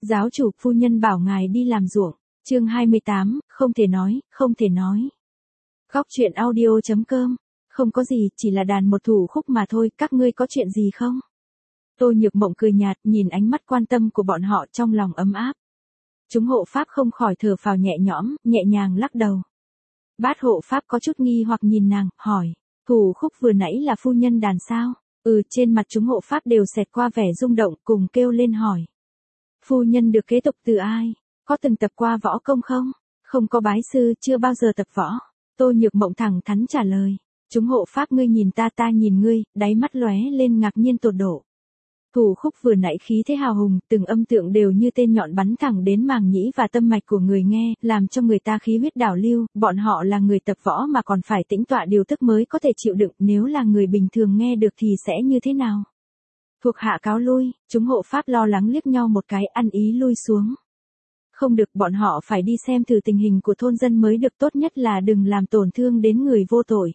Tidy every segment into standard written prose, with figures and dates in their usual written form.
Giáo chủ, phu nhân bảo ngài đi làm ruộng. Chương 28, không thể nói, không thể nói. Góc truyện audio.com. Không có gì, chỉ là đàn một thủ khúc mà thôi, các ngươi có chuyện gì không? Tô Nhược Mộng cười nhạt, nhìn ánh mắt quan tâm của bọn họ trong lòng ấm áp. Chúng hộ pháp không khỏi thở phào nhẹ nhõm, nhẹ nhàng lắc đầu. Bát hộ pháp có chút nghi hoặc nhìn nàng, hỏi, thủ khúc vừa nãy là phu nhân đàn sao? Trên mặt chúng hộ pháp đều xẹt qua vẻ rung động, cùng kêu lên hỏi. Phu nhân được kế tục từ ai? Có từng tập qua võ công không? Không có bái sư, chưa bao giờ tập võ. Tô Nhược Mộng thẳng thắn trả lời. Chúng hộ pháp ngươi nhìn ta, ta nhìn ngươi, đáy mắt lóe lên ngạc nhiên tột độ. Thủ khúc vừa nãy khí thế hào hùng, từng âm tượng đều như tên nhọn bắn thẳng đến màng nhĩ và tâm mạch của người nghe, làm cho người ta khí huyết đảo lưu, bọn họ là người tập võ mà còn phải tĩnh tọa điều tức mới có thể chịu đựng, nếu là người bình thường nghe được thì sẽ như thế nào? Thuộc hạ cáo lui, chúng hộ pháp lo lắng liếc nhau một cái, ăn ý lui xuống. Không được, bọn họ phải đi xem thử tình hình của thôn dân mới được, tốt nhất là đừng làm tổn thương đến người vô tội.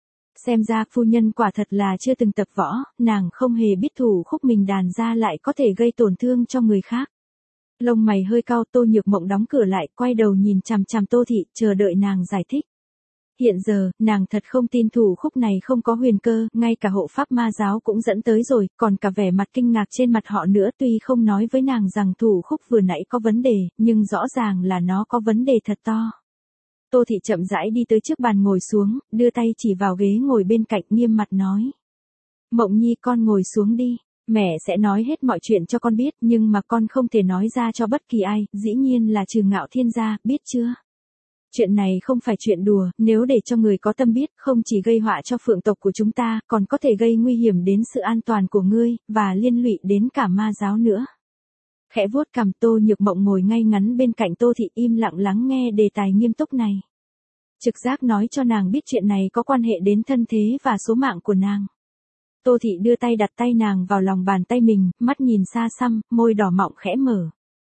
Xem ra phu nhân quả thật là chưa từng tập võ, nàng không hề biết thủ khúc mình đàn ra lại có thể gây tổn thương cho người khác. Lông mày hơi cau, Tô Nhược Mộng đóng cửa lại, quay đầu nhìn chằm chằm Tô Thị, chờ đợi nàng giải thích. Hiện giờ, nàng thật không tin thủ khúc này không có huyền cơ, ngay cả hộ pháp ma giáo cũng dẫn tới rồi, còn cả vẻ mặt kinh ngạc trên mặt họ nữa, tuy không nói với nàng rằng thủ khúc vừa nãy có vấn đề, nhưng rõ ràng là nó có vấn đề thật to. Tô Thị chậm rãi đi tới trước bàn ngồi xuống, đưa tay chỉ vào ghế ngồi bên cạnh, nghiêm mặt nói. Mộng Nhi, con ngồi xuống đi, mẹ sẽ nói hết mọi chuyện cho con biết, nhưng mà con không thể nói ra cho bất kỳ ai, dĩ nhiên là trừ Ngạo Thiên gia, biết chưa? Chuyện này không phải chuyện đùa, nếu để cho người có tâm biết, không chỉ gây họa cho phượng tộc của chúng ta, còn có thể gây nguy hiểm đến sự an toàn của ngươi, và liên lụy đến cả ma giáo nữa. Khẽ vuốt cằm, Tô Nhược Mộng ngồi ngay ngắn bên cạnh Tô Thị, im lặng lắng nghe đề tài nghiêm túc này. Trực giác nói cho nàng biết chuyện này có quan hệ đến thân thế và số mạng của nàng. Tô Thị đưa tay đặt tay nàng vào lòng bàn tay mình, mắt nhìn xa xăm, môi đỏ mọng khẽ mở.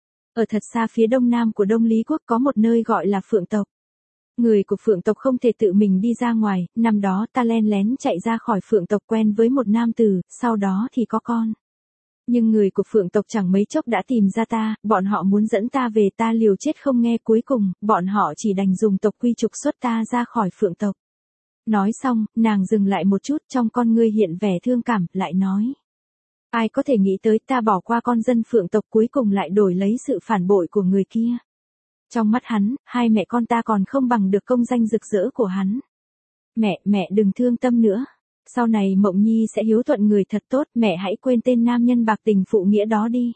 Ở thật xa phía đông nam của Đông Lý Quốc có một nơi gọi là Phượng tộc. Người của Phượng tộc không thể tự mình đi ra ngoài, năm đó ta len lén chạy ra khỏi Phượng tộc quen với một nam tử, sau đó thì có con. Nhưng người của Phượng tộc chẳng mấy chốc đã tìm ra ta, bọn họ muốn dẫn ta về, ta liều chết không nghe, cuối cùng, bọn họ chỉ đành dùng tộc quy trục xuất ta ra khỏi Phượng tộc. Nói xong, nàng dừng lại một chút, trong con ngươi hiện vẻ thương cảm, lại nói. Ai có thể nghĩ tới ta bỏ qua con dân Phượng tộc cuối cùng lại đổi lấy sự phản bội của người kia. Trong mắt hắn, hai mẹ con ta còn không bằng được công danh rực rỡ của hắn. Mẹ đừng thương tâm nữa. Sau này Mộng Nhi sẽ hiếu thuận người thật tốt, mẹ hãy quên tên nam nhân bạc tình phụ nghĩa đó đi.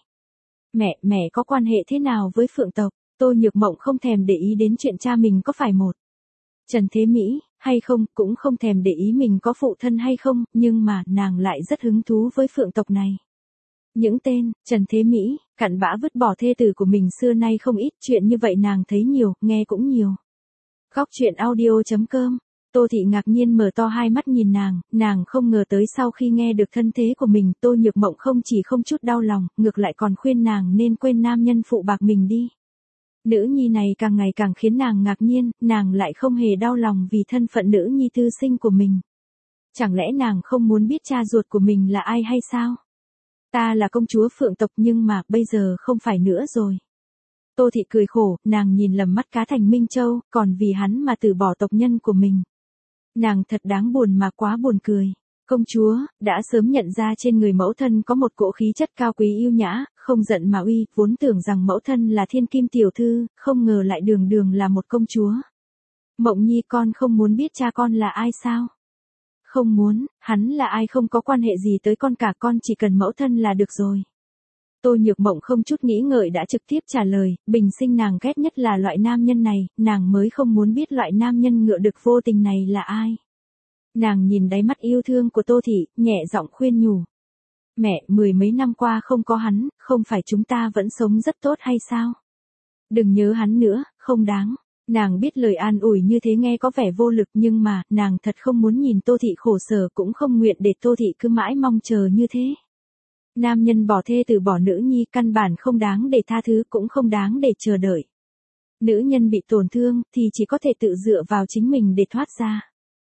Mẹ có quan hệ thế nào với Phượng tộc? Tô Nhược Mộng không thèm để ý đến chuyện cha mình có phải một Trần Thế Mỹ hay không, cũng không thèm để ý mình có phụ thân hay không, nhưng mà nàng lại rất hứng thú với Phượng tộc này. Những tên Trần Thế Mỹ, cặn bã vứt bỏ thê tử của mình xưa nay không ít, chuyện như vậy nàng thấy nhiều, nghe cũng nhiều. Góc truyện audio.com. Tô Thị ngạc nhiên mở to hai mắt nhìn nàng không ngờ tới sau khi nghe được thân thế của mình, Tô Nhược Mộng không chỉ không chút đau lòng, ngược lại còn khuyên nàng nên quên nam nhân phụ bạc mình đi. Nữ nhi này càng ngày càng khiến nàng ngạc nhiên, nàng lại không hề đau lòng vì thân phận nữ nhi tư sinh của mình. Chẳng lẽ nàng không muốn biết cha ruột của mình là ai hay sao? Ta là công chúa Phượng tộc nhưng mà bây giờ không phải nữa rồi. Tô Thị cười khổ, nàng nhìn lầm mắt cá Thành Minh Châu, còn vì hắn mà từ bỏ tộc nhân của mình. Nàng thật đáng buồn mà quá buồn cười. Công chúa, đã sớm nhận ra trên người mẫu thân có một cỗ khí chất cao quý yêu nhã, không giận mà uy, vốn tưởng rằng mẫu thân là thiên kim tiểu thư, không ngờ lại đường đường là một công chúa. Mộng Nhi, con không muốn biết cha con là ai sao? Không muốn, hắn là ai không có quan hệ gì tới con cả, con chỉ cần mẫu thân là được rồi. Tô Nhược Mộng không chút nghĩ ngợi đã trực tiếp trả lời, bình sinh nàng ghét nhất là loại nam nhân này, nàng mới không muốn biết loại nam nhân ngựa được vô tình này là ai. Nàng nhìn đáy mắt yêu thương của Tô Thị, nhẹ giọng khuyên nhủ. Mẹ, 10 mấy năm qua không có hắn, không phải chúng ta vẫn sống rất tốt hay sao? Đừng nhớ hắn nữa, không đáng. Nàng biết lời an ủi như thế nghe có vẻ vô lực nhưng mà, nàng thật không muốn nhìn Tô Thị khổ sở, cũng không nguyện để Tô Thị cứ mãi mong chờ như thế. Nam nhân bỏ thê từ bỏ nữ nhi, căn bản không đáng để tha thứ, cũng không đáng để chờ đợi. Nữ nhân bị tổn thương, thì chỉ có thể tự dựa vào chính mình để thoát ra.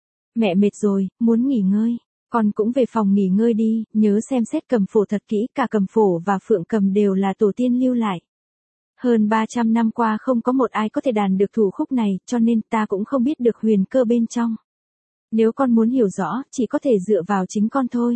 Mẹ mệt rồi, muốn nghỉ ngơi. Con cũng về phòng nghỉ ngơi đi, nhớ xem xét cầm phổ thật kỹ, cả cầm phổ và phượng cầm đều là tổ tiên lưu lại. Hơn 300 năm qua không có một ai có thể đàn được thủ khúc này, cho nên ta cũng không biết được huyền cơ bên trong. Nếu con muốn hiểu rõ, chỉ có thể dựa vào chính con thôi.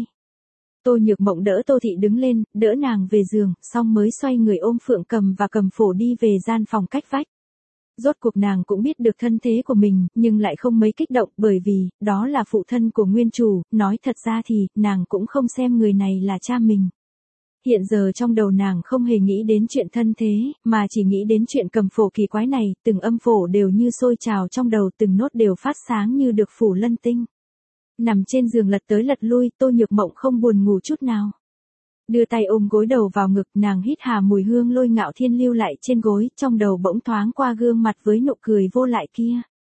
Tô Nhược Mộng đỡ Tô Thị đứng lên, đỡ nàng về giường, xong mới xoay người ôm Phượng Cầm và Cầm Phổ đi về gian phòng cách vách. Rốt cuộc nàng cũng biết được thân thế của mình, nhưng lại không mấy kích động bởi vì, đó là phụ thân của nguyên chủ, nói thật ra thì, nàng cũng không xem người này là cha mình. Hiện giờ trong đầu nàng không hề nghĩ đến chuyện thân thế, mà chỉ nghĩ đến chuyện Cầm Phổ kỳ quái này, từng âm phổ đều như sôi trào trong đầu, từng nốt đều phát sáng như được phủ lân tinh. Nằm trên giường lật tới lật lui, Tô Nhược Mộng không buồn ngủ chút nào. Đưa tay ôm gối đầu vào ngực, nàng hít hà mùi hương Lôi Ngạo Thiên lưu lại trên gối, trong đầu bỗng thoáng qua gương mặt với nụ cười vô lại kia.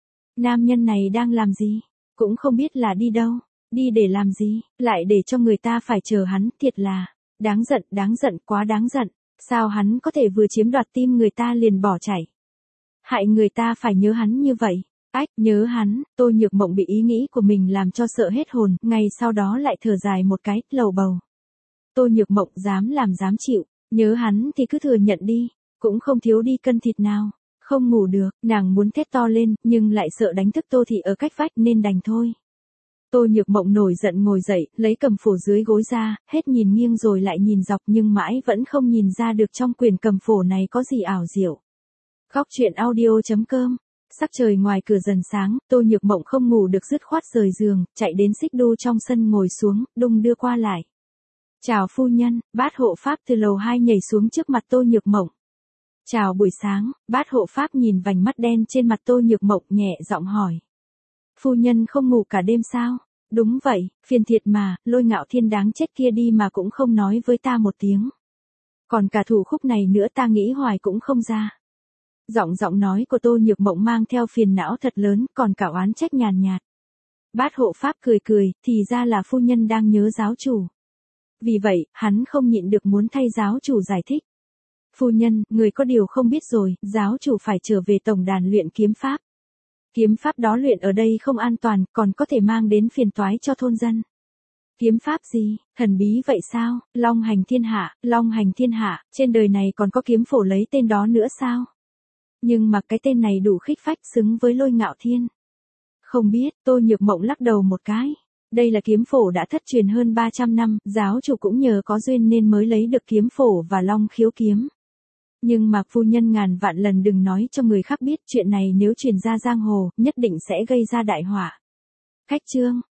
Nam nhân này đang làm gì? Cũng không biết là đi đâu, đi để làm gì, lại để cho người ta phải chờ hắn, thiệt là đáng giận, quá đáng giận. Sao hắn có thể vừa chiếm đoạt tim người ta liền bỏ chạy? Hại người ta phải nhớ hắn như vậy. Ách, nhớ hắn, Tô Nhược Mộng bị ý nghĩ của mình làm cho sợ hết hồn, ngay sau đó lại thở dài một cái, lầu bầu. Tô Nhược Mộng dám làm dám chịu, nhớ hắn thì cứ thừa nhận đi, cũng không thiếu đi cân thịt nào. Không ngủ được, nàng muốn thét to lên, nhưng lại sợ đánh thức Tô Thị ở cách vách nên đành thôi. Tô Nhược Mộng nổi giận ngồi dậy, lấy Cầm Phổ dưới gối ra, hết nhìn nghiêng rồi lại nhìn dọc nhưng mãi vẫn không nhìn ra được trong quyển Cầm Phổ này có gì ảo diệu. Góc truyện audio.com. Sắc trời ngoài cửa dần sáng, Tô Nhược Mộng không ngủ được dứt khoát rời giường, chạy đến xích đu trong sân ngồi xuống, đung đưa qua lại. Chào phu nhân, bát hộ pháp từ lầu 2 nhảy xuống trước mặt Tô Nhược Mộng. Chào buổi sáng, bát hộ pháp nhìn vành mắt đen trên mặt Tô Nhược Mộng nhẹ giọng hỏi. Phu nhân không ngủ cả đêm sao? Đúng vậy, phiền thiệt mà, Lôi Ngạo Thiên đáng chết kia đi mà cũng không nói với ta một tiếng. Còn cả thủ khúc này nữa ta nghĩ hoài cũng không ra. Giọng nói của Tô Nhược Mộng mang theo phiền não thật lớn, còn cả oán trách nhàn nhạt. Bát hộ pháp cười, thì ra là phu nhân đang nhớ giáo chủ. Vì vậy, hắn không nhịn được muốn thay giáo chủ giải thích. Phu nhân, người có điều không biết rồi, giáo chủ phải trở về tổng đàn luyện kiếm pháp. Kiếm pháp đó luyện ở đây không an toàn, còn có thể mang đến phiền toái cho thôn dân. Kiếm pháp gì, thần bí vậy sao? Long hành thiên hạ, trên đời này còn có kiếm phổ lấy tên đó nữa sao? Nhưng mà cái tên này đủ khích phách xứng với Lôi Ngạo Thiên. Không biết, Tô Nhược Mộng lắc đầu một cái. Đây là kiếm phổ đã thất truyền hơn 300 năm, giáo chủ cũng nhờ có duyên nên mới lấy được kiếm phổ và long khiếu kiếm. Nhưng mà phu nhân ngàn vạn lần đừng nói cho người khác biết, chuyện này nếu truyền ra giang hồ, nhất định sẽ gây ra đại họa. Khách chương.